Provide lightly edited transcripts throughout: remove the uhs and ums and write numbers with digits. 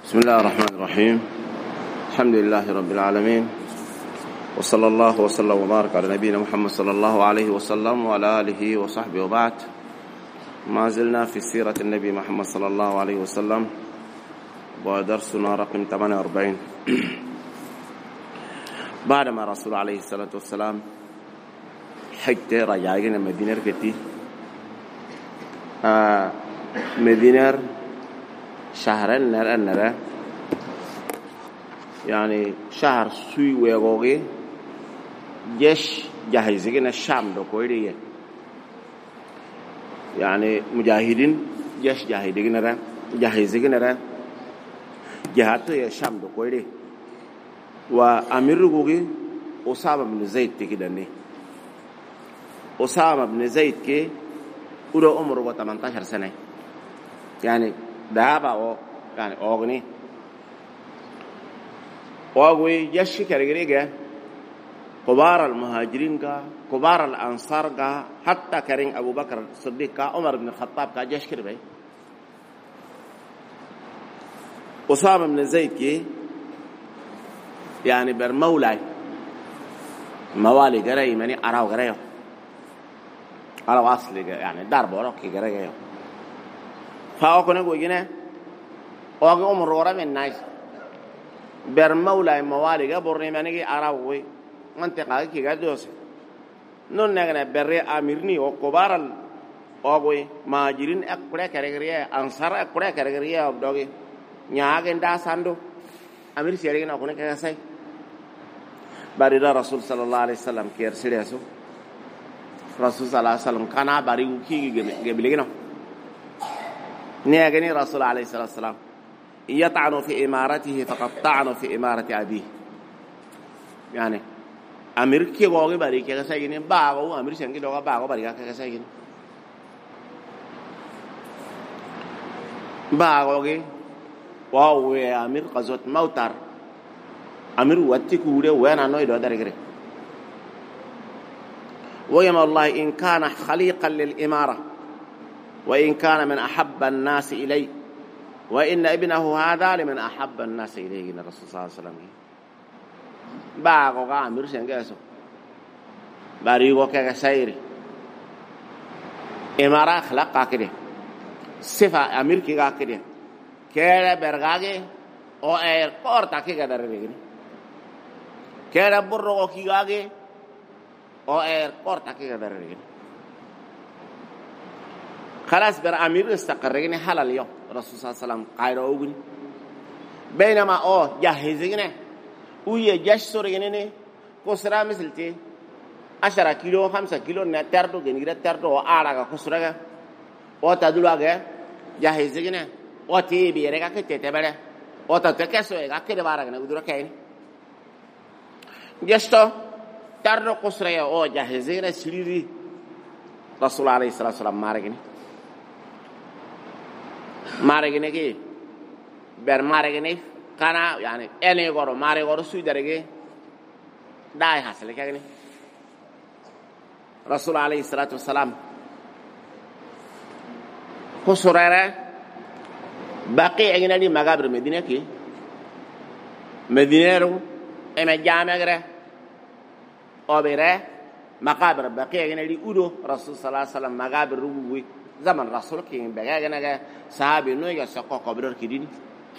بسم الله الرحمن الرحيم. الحمد لله رب العالمين، وصلى الله وسلم وبارك على نبينا محمد صلى الله عليه وسلم وعلى آله وصحبه وبعد. ما زلنا في سيرة النبي محمد صلى الله عليه وسلم ودرسنا رقم 48. بعدما رسول عليه الصلاة والسلام حجت رجعنا مدينة كتي مدينة شهرين نرى يعني شهر سوي ويغوغي جيش جاهزين الشام دو كويريه يعني مجاهدين جيش جاهزين نرى جهاتو يا شام دو كويريه وأمير غوغي أسامة بن زيد تكيدني أسامة بن زيد كي أولو عمره 18 سنة يعني دابا أو يعني أغني وأقوي يشي كريجريجا كبار المهاجرين كا كبار الأنصار كا حتى كريم أبو بكر الصديق كا عمر بن الخطاب كا جيش كربي أسامة بن زيد كي يعني برمولاي موالي جري مني أراو جريه أراو أصلي يعني دار بوروكي جريه فأكون أقول جنا أقول عمر ورا من ناس برمولاي موالي جبرني مني أراوي منطقة كي جدوس نون نعنا بري أميرني وكبار أقول ماجرين أكبر كرجريه أنصار أكبر كرجريه أبدوغي نياجن دا ساندو أمير سيرين أكون كذا barira rasul sallallahu alaihi wasallam ker siriaso rasul sallallahu alaihi wasallam kana bari uki gebilegino نيجني رسول عليه الصلاة والسلام يطعن في إمارته فقد طعن في إمارة أبيه يعني أمير كي غوغي باري كي غسايجني باغو أمير شنكي دوغا باغو باري كي غسايجني باغوغي واو أمير قزوت موتر أمير واتي كوري وانا نوي دو داري ويما الله إن كان خليقا للإمارة وإن كان من أحب الناس إلي وإن ابنه هذا لمن أحب الناس إليه الرسول صلى الله عليه وسلم باغو غامر سنجاسو باريغو كغسيري إمارة خلقا كده صفة أمير كيغا كده كيرا برغاغي أو إير قورتا كيغا داري كيرا برغو كيغاغي أو إير قورتا كيغا داري خلاص بر أمير استقريني حال اليوم رسول صلى الله عليه وسلم قاير أوغني بينما جاهزينه ويا جاش سورينه كسرة مثلتي 10 كيلو 5 كيلو نتردو جنيرة تردو وآراغا كسرة وتدلواغا جاهزينه وتي بيرغا كتتبره وتتكسوغا كدبارغا نغدورا كاين جاستو تردو كسرة او جاهزينه سيري رسول عليه الصلاة والسلام مارغني مارغني كي بير مارغني كانا يعني اني غورو ماري غورو سوي درغي داي حاصل كاغني رسول عليه الصلاة والسلام خسرره باقي عندنا دي مغابر مدينة كي مدينة رو اما جامع غره او بيره مقابر باقي عندنا دي اودو رسول صلى الله عليه وسلم مغابر رو زمن رسول كين بغاغنا صحابي نو يا سقو قبر كدين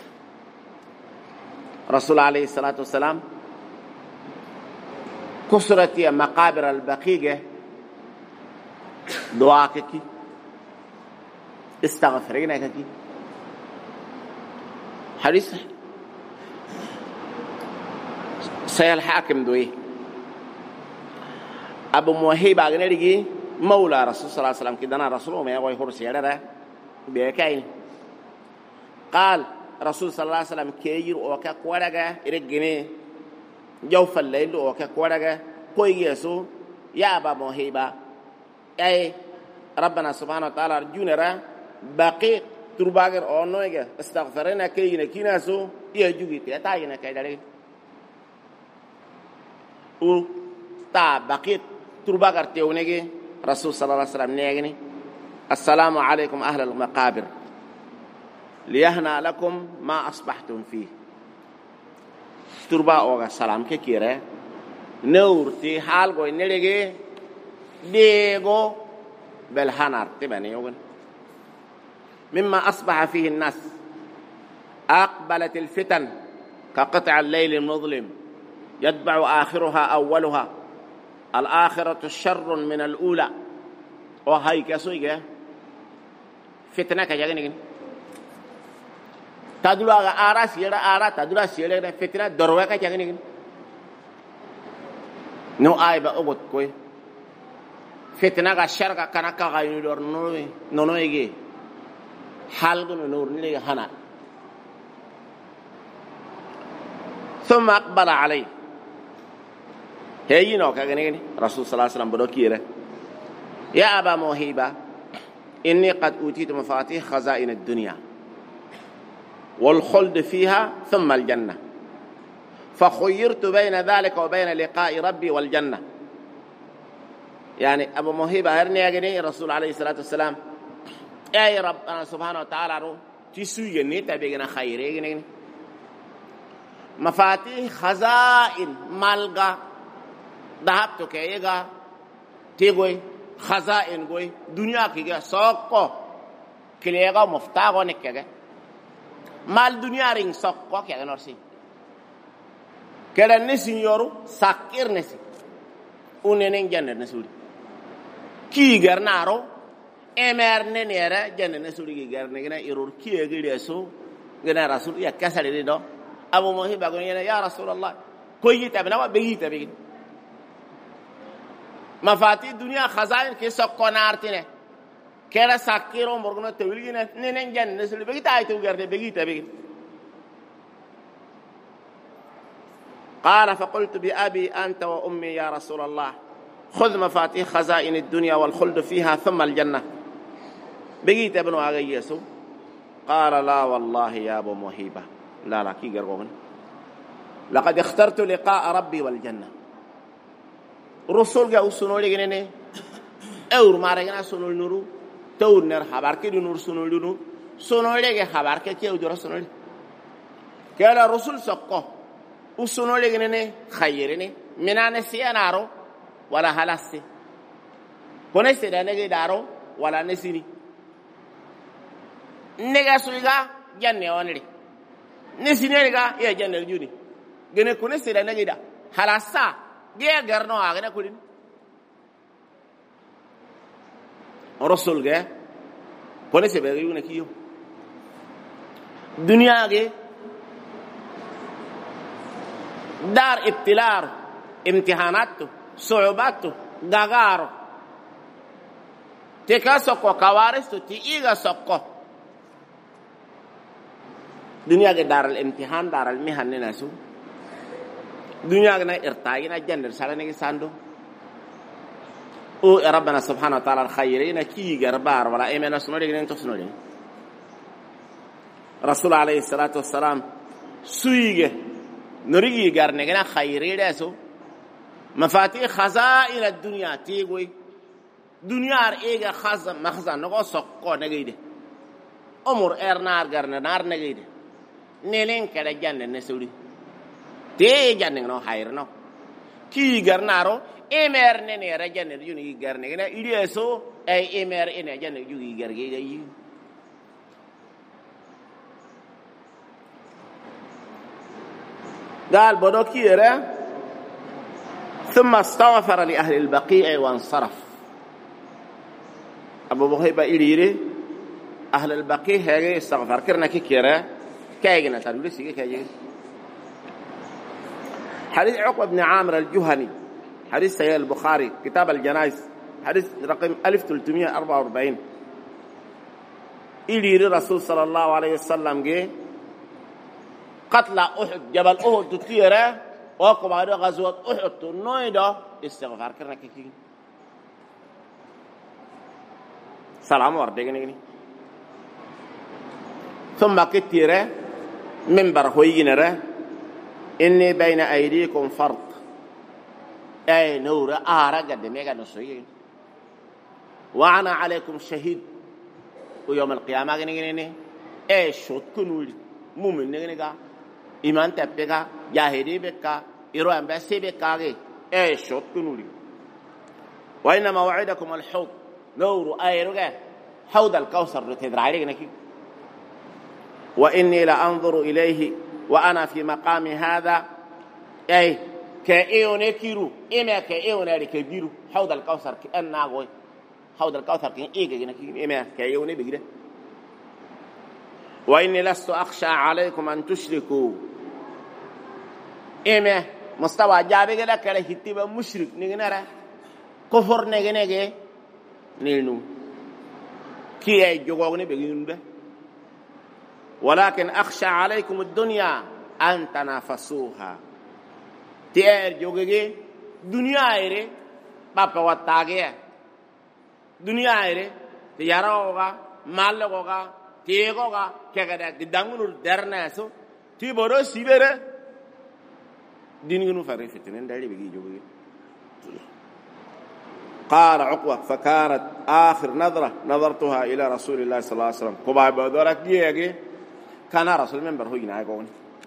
رسول عليه الصلاة والسلام كسرت مقابر البقية دعاءك استغفرينك كي حديث سيال حاكم دوي أبو موهيب أغنريجي مولى رسول صلى الله عليه وسلم كدنا رسوله ما يقول هرس يدره بيكاين قال رسول صلى الله عليه وسلم كيجر وكا كورغا إرجعني جوف الليل وكا كورغا كوي يسوع يا أبا موهبة أي ربنا سبحانه وتعالى رجونا باقي ترباغر أو نويجا استغفرنا كيجنا كيناسو يجوجي تياتاينا كيداري و تا باقي ترباغر تيونيجي رسول صلى الله عليه وسلم نيجني السلام عليكم أهل المقابر ليهنا لكم ما أصبحتم فيه تربا أوغا سلام كيرا نورتي حالغو نلغي ديغو بالهنار تبني يوغن مما أصبح فيه الناس أقبلت الفتن كقطع الليل المظلم يتبع آخرها أولها الآخرة الشر من الأولى وهي كسوية فتنة كجاكني تدلو آرا سيرا آرا تدلو سيرا فتنة دروة كجاكني نو آي بأوبت كوي فتنة كشر كنا كغاين دور نو يجي حالك نور نيجي هنا ثم أقبل عليه هي نو كجاكني رسول صلى الله عليه وسلم بدوكيره يا أبا موهبة إني قد أوتيت مفاتيح خزائن الدنيا والخلد فيها ثم الجنة فخيرت بين ذلك وبين لقاء ربي والجنة يعني أبو موهبة هرني يا الرسول عليه الصلاة والسلام يا رب أنا سبحانه وتعالى تسوي نيتا بيجنا خير مفاتيح خزائن مالغا ذهبت كيغا تيغوي خزائن غوي دنيا كيغا سوكو كليغا مفتاغو نكيغا مال دنيا رين سوكو كيغا نورسي كلا نسي يورو ساكير نسي وننين جنة نسولي كي غرنارو امر ننيرا جنة نسولي غرنغنا يرور كي غيرسو غنا رسول يا كسالي دو ابو موهبه يا رسول الله كوي تبنا بيجي تبي مفاتيح الدنيا خزائن كي سوكو نارتينه كلا ساكيرو مرغنا تولينا ننين جنة نسولي بيجي تايتو غرده بيجي تبي قال فقلت بأبي أنت وأمي يا رسول الله خذ مفاتيح خزائن الدنيا والخلد فيها ثم الجنة بقيت ابن أغيسو قال لا والله يا أبو موهبة لا كي قرقون لقد اخترت لقاء ربي والجنة رسول جاء سنول جنني اور مارجنا سنول نورو تور نر خبر كي نور سنول نورو سنول جاء خبر كي ودرا سنول كلا رسول سقّه usuno legnene khayirene minane siyanaro wala halasi kone seda nege daro wala nesini nega suliga janne onri nesini ga ya janne juni gene kone seda nege da halasa ge garno agana kulin rasul ge kone sebe yuna kiyo dunya ge دار ابتلاء امتحانات صعوبات غغار تكاسوكو كوارث تيغا سوكو دنيا دار الامتحان دار المهن ناسو دنيا نا ارتاينا جندر سالني ساندو او ربنا سبحانه وتعالى الخيرين كي غربار ولا ايمن سنودي نتو سنودي رسول عليه الصلاه والسلام سويغه نريجي قرننا خيري لسو مفاتيح خزائن الدنيا تيغوي دنيا ايغا مخزن نغو سوكو نغيده امور نار قرن نار نغيده نيلين كده جنة نسولي تي جنة نو خير نو كي قرنارو امر نيني رجنة يوني قرننا إليسو اي امر اني جنة يوغي قرغي قال بدوكيره ثم استغفر لأهل البقيع وانصرف أبو بهيبة إليري أهل البقيع هاي استغفر كرنا كيره كايجنا تقول سيجي كايجي حديث عقبة بن عامر الجهني حديث سيد البخاري كتاب الجنائز حديث رقم 1344 إليري رسول صلى الله عليه وسلم جه قتل أحد جبل أحد تطيره وقبل غزوة أحد تنويدا استغفار كرنا كيكي سلام وردقني ثم كتيره منبر هوينره إني بين أيديكم فرق أي نور قد ميغا نسوي وأنا عليكم شهيد ويوم القيامة shot kunuli mumin nega iman tepeka jahidi beka iro ambe sebeka ge shot kunuli wa inna maw'idakum al-hawd nuru ayruga hawd al-kawthar tadri naki wa inni la anzuru ilayhi wa ana fi maqami hadha ay كأيونه كيرو إما كأيونه ركبيرو حوض الكوثر كأننا غوي حوض الكوثر كأن إيه جنا إما كأيونه بيجري وإني لست أخشى عليكم أن تشركوا إما مستوى جابي كذا كله هتبا مشرك نجنرا كفر نجنجة نينو كي أي جوعوني بيجينه ولكن أخشى عليكم الدنيا أن تنافسوها تير جوجي دنيا ايري بابا واتاغي دنيا ايري تيارا اوغا مال اوغا تيغوغا كغدا دانغنور درناسو تي بورو سيبره دينغنو فريفتين دالي بيجي جوجي قال عقبة فكانت آخر نظرة نظرتها إلى رسول الله صلى الله عليه وسلم كوبا بدورك يجي كان رسول من برهو ينايقون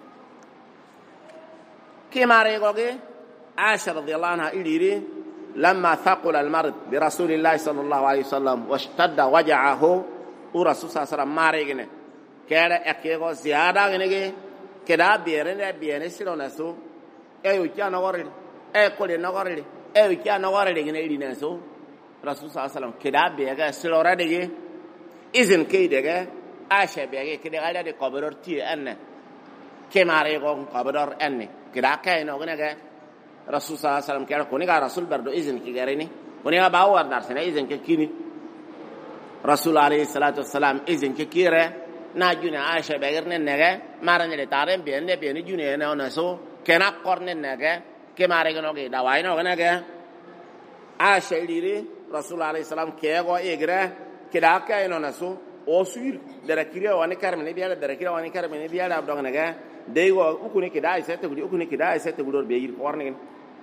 كما رأيقوا عائشة رضي الله عنها إليري لما ثقل المرض برسول الله صلى الله عليه وسلم واشتد وجعه ورسول صلى الله عليه وسلم ما رأيقنا كان أكيغو زيادة غنيجي كدا بيرن سيرو نسو أيو كيا نغوري أي كولي نغوري أيو كيا نغوري غنيجي نسو رسول صلى الله عليه وسلم كدا بيرن سيرو رديجي إذن كيديجي عائشة بيرن كدا غايدا دي قبرور تي أنه كما رأيقوا قبرور أنه كدا كاينو غنيجي رسول صلى الله عليه وسلم كان كوني رسول بردو إذن كيغريني كوني باور دارسنا إذن كيني رسول عليه الصلاة والسلام إذن كيره ناجوني عائشة بغيرنا نجا مارن اللي تارين بيني جوني أنا ونسو كنا قرن نجا كما رجعنا كي دواينا وغنجا عائشة يديري رسول عليه السلام كيغو إجرا كدا كاينو نسو أسير دركيرة واني كارمني بيالا دركيرة واني كارمني بيالا أبدو غنجا دايو أكوني كدا إسات تقولي أكوني كدا إسات تقولور بيجير قرنين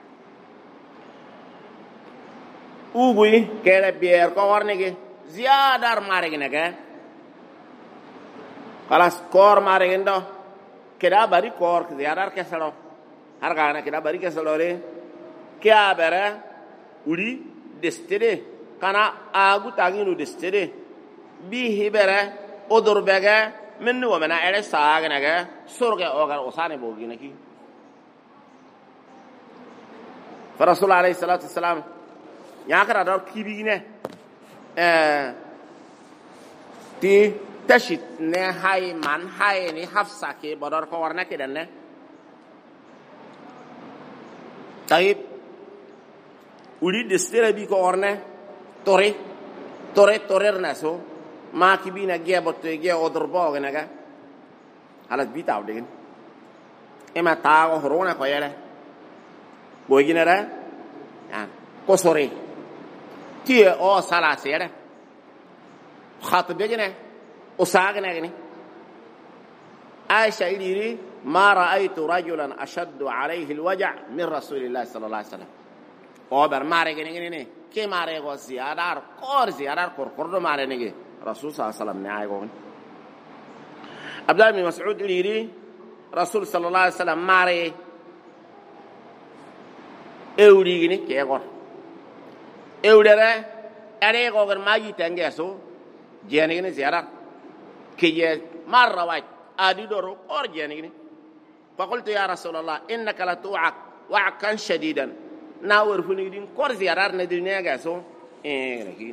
أوغوي كده بير قرنيجي زيادة مارجنك خلاص كور مارجندو كده باري كور زيادة كسلو هرقانا كده باري كسلو ليه كيا برا ولي دستري كنا آغو تاغينو دستري بيه برا أدور بغا منو ومنا إلي ساغنك سرغي أوغر أساني بوغينكي فرسول عليه الصلاة والسلام ياكرا دور كيبينه تي تشت نه هاي من هاي ني حفصة كي بدر كورنا كده نه طيب ولي دستير بي كورنا توري ناسو ما كيبينا جيا بطي جيا أدر باغ نجا على بيت عودين إما تاغو هرونا كويله بوجينا را كسوري تي أو سلاسيره خاطب بيجنا أساقنا يعني عائشة إليري ما رأيت رجلا أشد عليه الوجع من رسول الله صلى الله عليه وسلم أوبر ماري يعني كي ماري غو زيادار كور ماري نيجي رسول صلى الله عليه وسلم نعيقون عبد الله بن مسعود إليري رسول صلى الله عليه وسلم ماري أولي يعني كي غور أولي أري غور ما يتنجسو جانيني زيارة كي مرة واحد أديدورو أور جانيني فقلت يا رسول الله إنك لتوعك وعكا شديدا ناور فنيدين كور زيارة ندرني جاسو لكن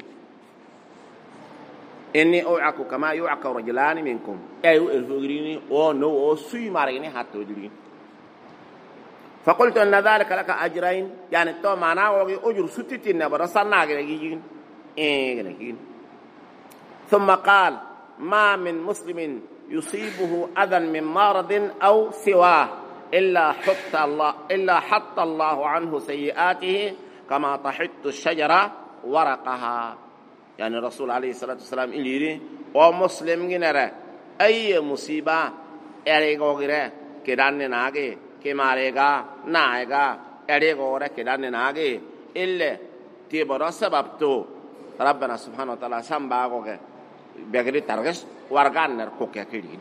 إني أوعك كما يوعك رجلان منكم أيو الفقريني أو نو أو سوي ماريني حتى وجرين فقلت أن ذلك لك أجرين يعني تو معناه أجر ستين برسالنا لكن لكن ثم قال ما من مسلم يصيبه أذى من مرض أو سواه إلا حط الله عنه سيئاته كما تحط الشجرة ورقها يعني الرسول عليه الصلاة والسلام إليه ومسلم جنرا أي مصيبة أريغو غيره كدان ناغي كماريغا نايغا أريغو غيره كدان ناغي إلا تبرا سببتو ربنا سبحانه وتعالى سنباغو بغير ترغس wargan ner ko ke kiri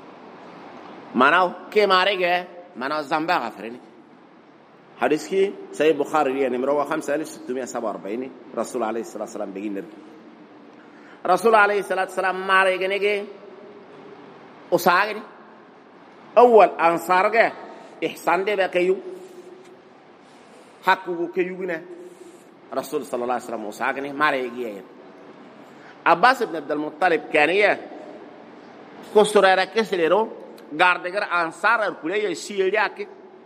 manaw ke marege manaw zamba gafreni hadis ki sahih bukhari yani mrawa 5647 rasul alayhi salatu wasalam begin rasul alayhi salatu wasalam marege nege usagini awwal ansarge ihsan de be kayu hakku kayugina rasul sallallahu alayhi wasallam usagini marege Abbas ibn Abdul Muttalib kaniya ko surara keselero gardegar ansar ar kulay siyeli ak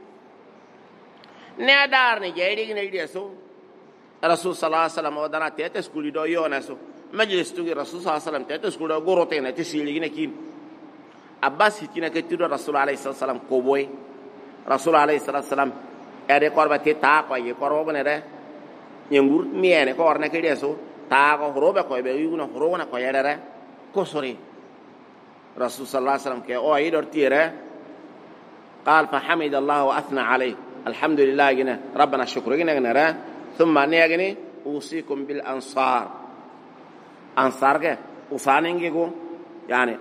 ne dar ne jeydi ne deso rasul sallallahu alaihi wasallam wadana tete skuli do yonaso majlis tugi rasul sallallahu alaihi wasallam tete skuli do gorote ne siyeli ne kin Abbas hitina ke tudo rasul alaihi wasallam ko boy rasul alaihi wasallam ade korba te ta ko ye korbo ne re nyengur miene ko orne ke deso ta ko robe ko be yuguna horona ko yedere ko sori rasul sallallahu alaihi wasallam ke o ay dortire قال فحمد الله واثنى عليه الحمد لله جنا ربنا شكر جنا نرى ثم نيغني اوصيكم بالانصار انصار کے اوساننگے کو يعني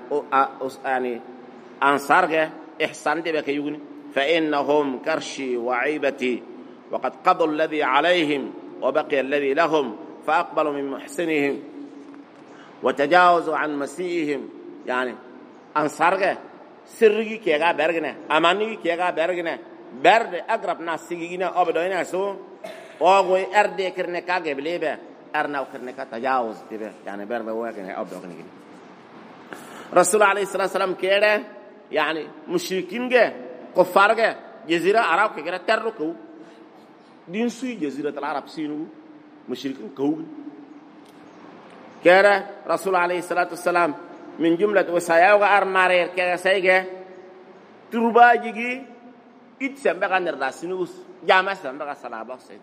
انصار کے احسان دے بك يغني فانهم كرشي وعيبتي وقد قضوا الذي عليهم وبقي الذي لهم فأقبلوا من محسنهم وتجاوزوا عن مسيئهم يعني أنصارك سرقي كيغا برغنا أماني كيغا برغنا برد أقرب ناس سيغينا أبدوين أسو أغوي أردي كرنكا قبليبا أرناو كرنكا تجاوز تبا يعني برد واقنا أبدوين رسول عليه الصلاة والسلام كيرا يعني مشركين كفار جزيرة عرب كيرا تركو دين سوي جزيرة العرب سينو مشركين كوغ كيرا رسول عليه الصلاة والسلام من جملة وسايا وغار مارير كيرا سايجا تربا جيجي إتسمبغا نرداسينوس جامع سمبغا صلابا سيد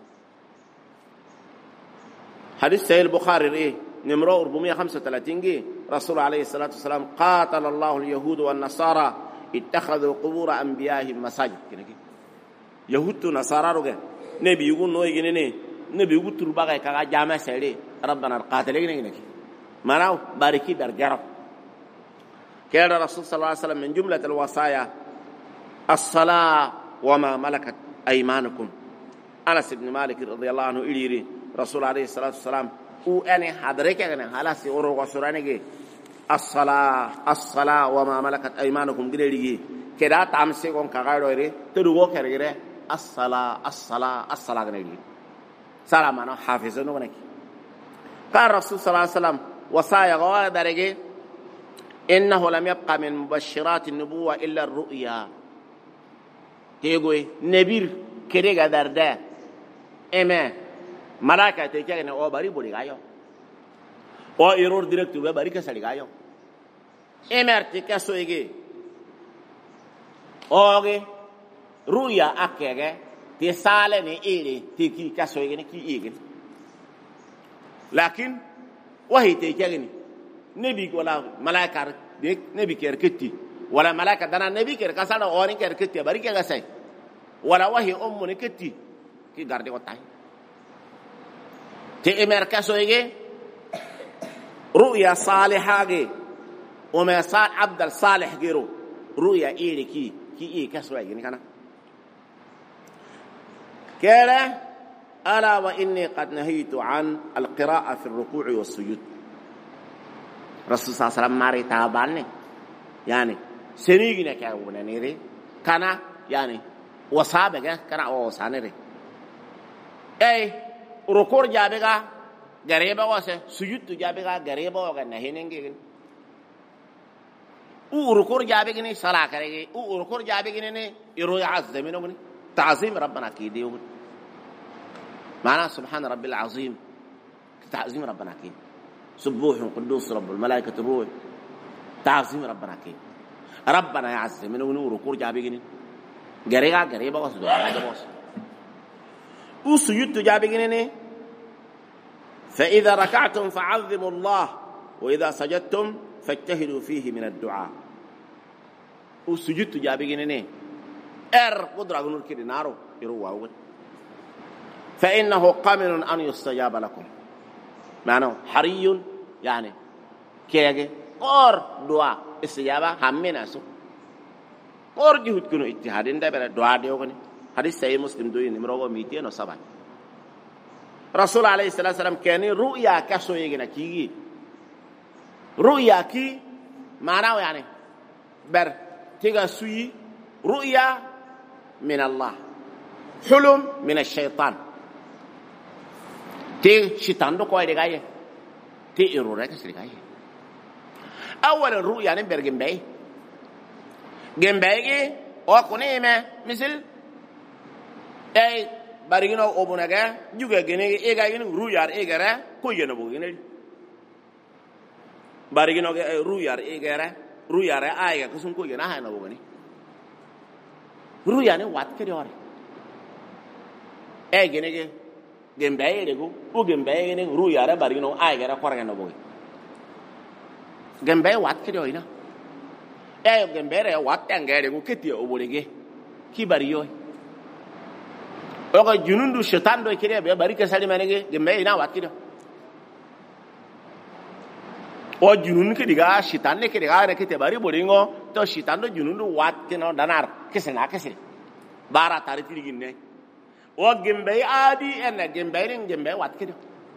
حديث سيد البخاري رئي نمرو 435 رسول عليه الصلاة والسلام قاتل الله اليهود والنصارى اتخذوا قبور أنبيائهم مساجد يهود ونصارى رغا نبي يقول نوي جنيني نبي يقول تربا كا جامع سيدي ربنا القاتلين نكي مناو باركي برجرب كان الرسول صلى الله عليه وسلم من جملة الوصايا الصلاة وما ملكت أيمانكم أنس بن مالك رضي الله عنه إليري رسول عليه الصلاة والسلام وأنا حضرك أنا خلاص أورو وسرانيجي الصلاة وما ملكت أيمانكم قليلي كذا تامسكون كغيره تدعو كغيره الصلاة قليلي سلام أنا حافظون ونك قال الرسول صلى الله عليه وسلم وصايا غوا درجة إنه لم يبقى من مبشرات النبوة إلا الرؤيا تيجوي نبير كريجا دردا إما ملاك تيجي أو باري بوري غايو أو إيرور ديركت باري كسر غايو إما ارتكا سويجي أوغي رؤيا أكيجا تسالني إيري تيجي كسويجي كي إيجي لكن وهي تيجي نبي ولا ملاك ديك نبي كيركتي ولا ملاك دنا نبي كيركاسانا اورين كيركتي باري كيغاساي ولا وهي نكتي كي غاردي وتاي تي امركاسو يجي رؤيا صالحه جي وما صار عبد الصالح غيرو رؤيا ايه كي ايه كاسو يجي كانا كده ألا وإني قد نهيت عن القراءة في الركوع والسجود رسول صلى الله عليه وسلم ماري تابعني يعني سنيجنا كأونا نيري كنا يعني وصابك كنا وصانيري أي ركوع جابك غريبة واسه سجود جابك غريبة وكنا هنينجين ركوع جابك ني صلاة كريجي ركوع جابك ني يروي عز منه تعظيم ربنا كيديو معناه سبحان ربي العظيم تعظيم ربنا كيد سبوح قدوس رب الملائكة الروح تعظيم ربنا كيد ربنا يعز من نور كور جابيني غريبا واسدو هذا وسجود جابيني فإذا ركعتم فعظموا الله وإذا سجدتم فاجتهدوا فيه من الدعاء وسجود جابيني قدرة نور كده نارو يروى فإنه قامل أن يستجاب لكم معناه حري يعني كيجي قار دعاء استجابة همنا سو قار جهود كنو اجتهادين ده بره دعاء ديوغني حديث صحيح مسلم دوي نمرو 207 رسول عليه الصلاة والسلام كان رؤيا كسو يجينا كيجي رؤيا كي معناه يعني بر تيجا سوي رؤيا من الله حلم من الشيطان تي شيطان دو كوي دغاي تي إيرورك سرقاي أول الرؤيا نبر جنبي جنبي أو كونيمة مثل أي بارينو أبوناga juga gene ega gene ruyar egara koyeno bo gene barigino ruyar egara ruyar aiga kusun koyena ha no bo gene ruyane wat ke dore e gene ge gembe rego o gembe gene ruyar barigino aiga korga no bo gembe wat ke dore na e gembe re wat tangere go ketie obolege ki bariyo oga junundu shaitan do kire be bari ka sali manege gembe ina wakido o junun ke diga shaitan ne ke diga ne ke te bari boringo to shaitan do junundu wat kino danar kesena kese bara tari tirigin ne o gembe adi ene gembe wat kido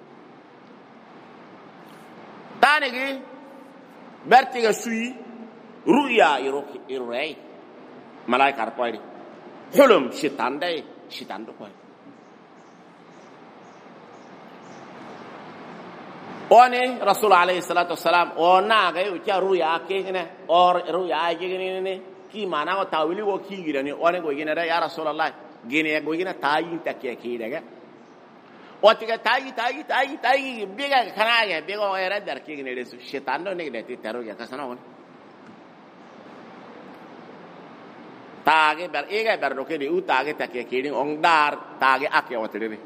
tanegi bertiga sui ruya iroi malaika arpoidi hulum shaitan dai شيطان دكوي oni rasul alayhi salatu wassalam ona ga yu cha ruya ke ne or ruya ke ne ki mana ko tawili wo ki girani oni go gina ya rasulullah gine go gina tayi takke ki daga oti ga tayi biga kana ga biga o era dar ki ne resu shaitan do ne ne ti taro ya kasana on tage ber ega ber roke di utage takke kiri ong dar tage akya watiri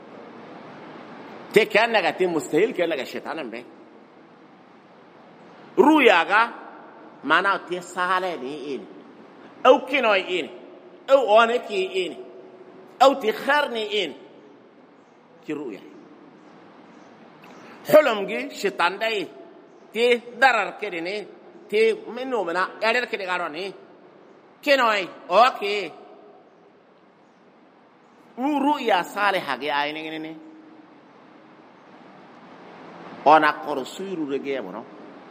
te kana ga te mustahil kana ga shaytanan be ruya ga mana te sale ni in au kino in au one ki in au ti kharni in ki ruya hulum gi shaytan dai te darar kiri ni te meno mena erer kiri garoni kenoi okay ruya salihah ge ayne ne ona qorsuiru rege bono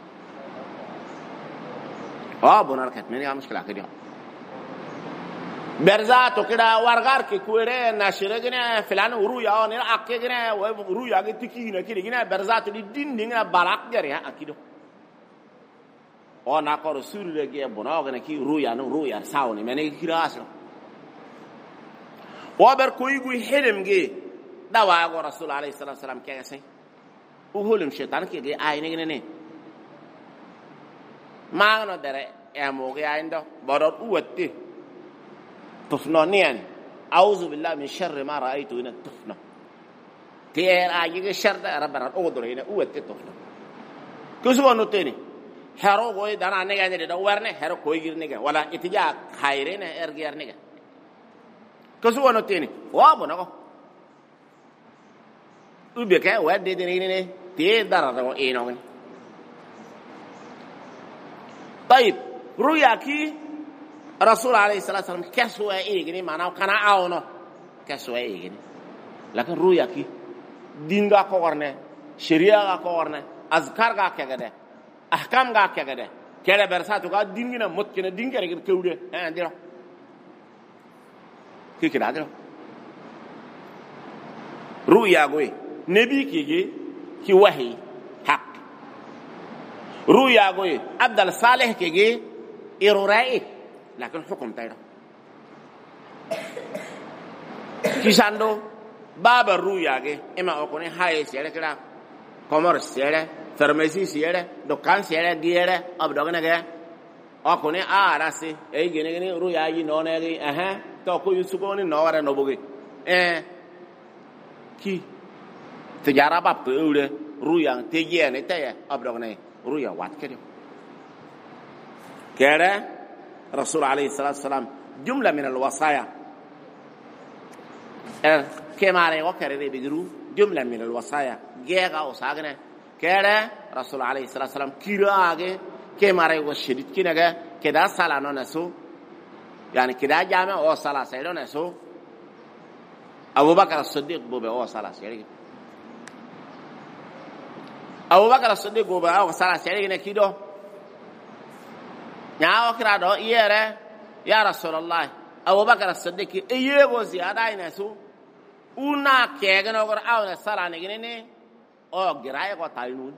bonar katmeni ga mushkila kedi berza to kida wargar ke kuere nashire gene filan ruya on akke gene ruya ge tikina kidi gene berza to di dindinga balak gari akido ona kor surre ge bono gane ki ruya no ruya sawni mene kiraso waber ko yigu helem ge dawa go rasul alayhi salatu wasalam ke sai o holem shaytan ke ge ayne ne maano dere e mo ge ayndo bodor uwatti tufno nian a'udhu billahi min sharri ma ra'aytu ina tufno te ayi ge sharda rabbana odoro ina uwatti tufno kusu wono teni hero goy dana nega ne da warne hero koy girne ga wala itija khaire ne erger ne ga kasu wono teni wa bono ko ube ka wadde de ne te dara da eno ne طيب ruya ki rasul alayhi salatu wasallam kasu e gini mana kana awno kasu e gini lakin ruya ki dinga ko warne sharia ga ko warne azkar ga ka gade ahkam ga ka gade kele bersatu ga dingina motkina dingere ge kewde diro ki kida diro ruya goy nabi ki wahi haq ruya goy abdal salih ki irurai lakin hukum tayro kisando baba ruya ge ema okone haye sere kira commerce sere pharmacie sere dokan sere giere abdogana ge okone arase e gene ruya yi no ne ge to ko yusugoni no wara no boge ki tijara bab to ure ruya te yene taye abdogana ruya wat kede kere rasul alayhi salatu wasalam jumla min alwasaya كما عليه وكره بيجرو جملة من الوصايا جاء وصاغنا kere rasul alayhi salatu wasalam kiraage ke mare go shedit kinaga keda sala no naso yani keda jame o sala sayro naso abubakar as-siddiq bobe o sala sayri abubakar as-siddiq bobe o sala sayri ne kido nyaawo kira do yere ya rasulullah abubakar as-siddiq eyego ziyada inaso una kege no gor awna sala ne gine o giraye ko taynun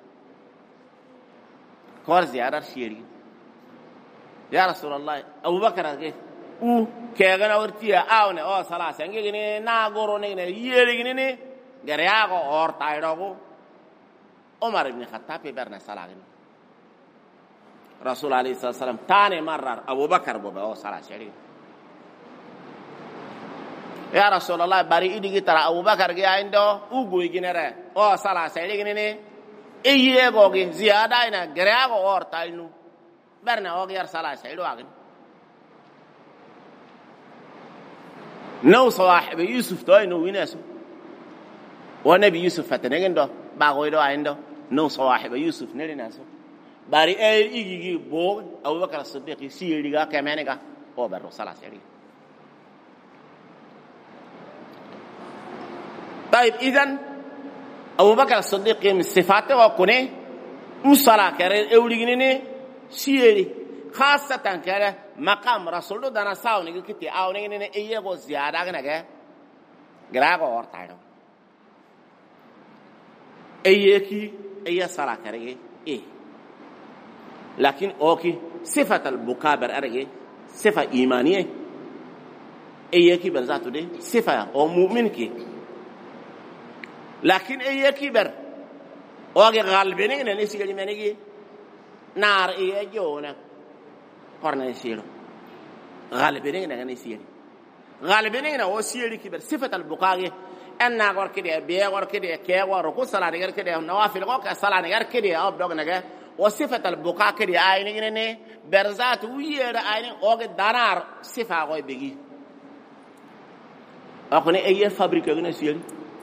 kor ziyada shiri ya rasulullah abubakar ke u kege no urtiya awne o sala sange gine na goro ne yeri gine giraye ko or tayro ko umar ibn khattab berna sala gine rasul alayhi salam tane marar abubakar bo o sala shiri ya rasulullah bari idigi tara abubakar ge aindo ugu iginere o sala sayri ginene iye gogi ziyada ina gerago or talnu berna o yar sala sayru agin no sahib yusuf to ino winesu wa nabi yusuf fatanegen do ba goido aindo no sahib yusuf nerinaso bari igigi bo abubakar siddiq siriga kemenega o berro sala sayri طيب إذن أبو بكر الصديق من صفاته وكونه مصلاة كره أوليني سيري خاصة كره مقام رسول الله دانا ساو نيجي كتير أو نيجي إيه بو زيادة كناه غراغو أورتايرو إيه كي إيه صلاة كره إيه لكن أوكي صفة البكابر أرجع صفة إيمانية إيه كي بنزاتو دي صفة أو مؤمن كي لكن ايه كبر اوغي غالبينين نسيري منيجي نار ايه جونا قرنا نسيرو غالبينين نسيري غالبينين او سيري كبر صفه البقاء ان غور كده بي غور كده كي غور كو صلاه غير كده نوافل غور صلاه غير كده او دوغ نغا وصفه البقاء كده اين ني برزات وير اين اوغي دانار صفه غوي بيجي اكوني ايه فابريكا نسيري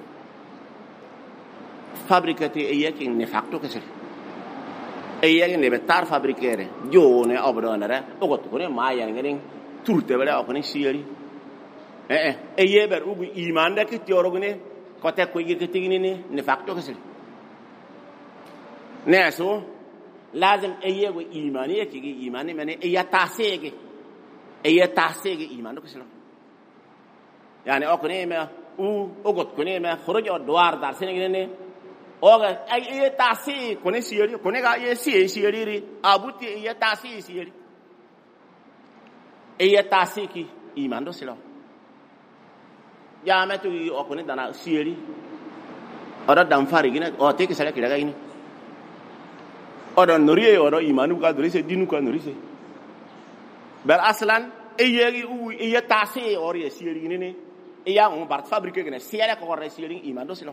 fabricate eyek in facto kesel eyek ne betar fabricere jone obronere ogot ko ne maya ngering turte bele okoni sieri eyeber ugu imanda ke tiorogne kote ko yike tigini ne facto kesel neso lazim eyego imani yeke imani mane eyatasege imando kesel yani okoni me ogot ko ne me khuruj od duar dar senegene oga ay tasi kone sieri kone ga ye sieri ri abuti ye tasi sieri ye tasi ki imando silo ya metu yi okone dana sieri ora dam fari gina o te ke sala ki daga ini ora noriye ora imanu ka dorise dinu ka norise bal aslan ye tasi or ye sieri ni ya on part fabriquer gina siera ko ora sieri imando silo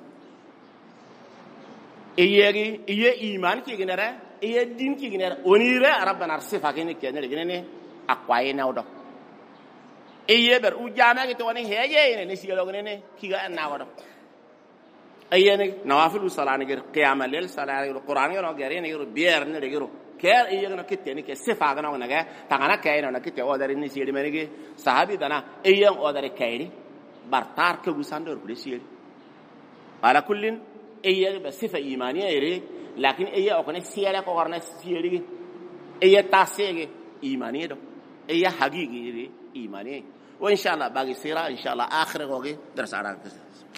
iye iman ki ginere iye din ki ginere onire rabbana sifa kini kenere ginene akwaye nawdo iye ber ujama ki to woni heye ne siyelo ginene ki ga nawdo iye ne nawafilu salani gir qiyam lil salani alquran yo gari ne giro bier ne giro ker iye no kitte ke sifa ga no naga tagana kayno na kitte o dari ni siyeli menege sahabi dana iye o dari kayni bartar ke gusandor bu siyeli ala kullin ايه بصفه ايمانيه يري لكن ايه اكون سياله قرن سيري ايه تاسيغ ايمانيه دو ايه حقيقي يري ايمانيه وان شاء الله باقي سيره ان شاء الله اخر غوغي درس عراق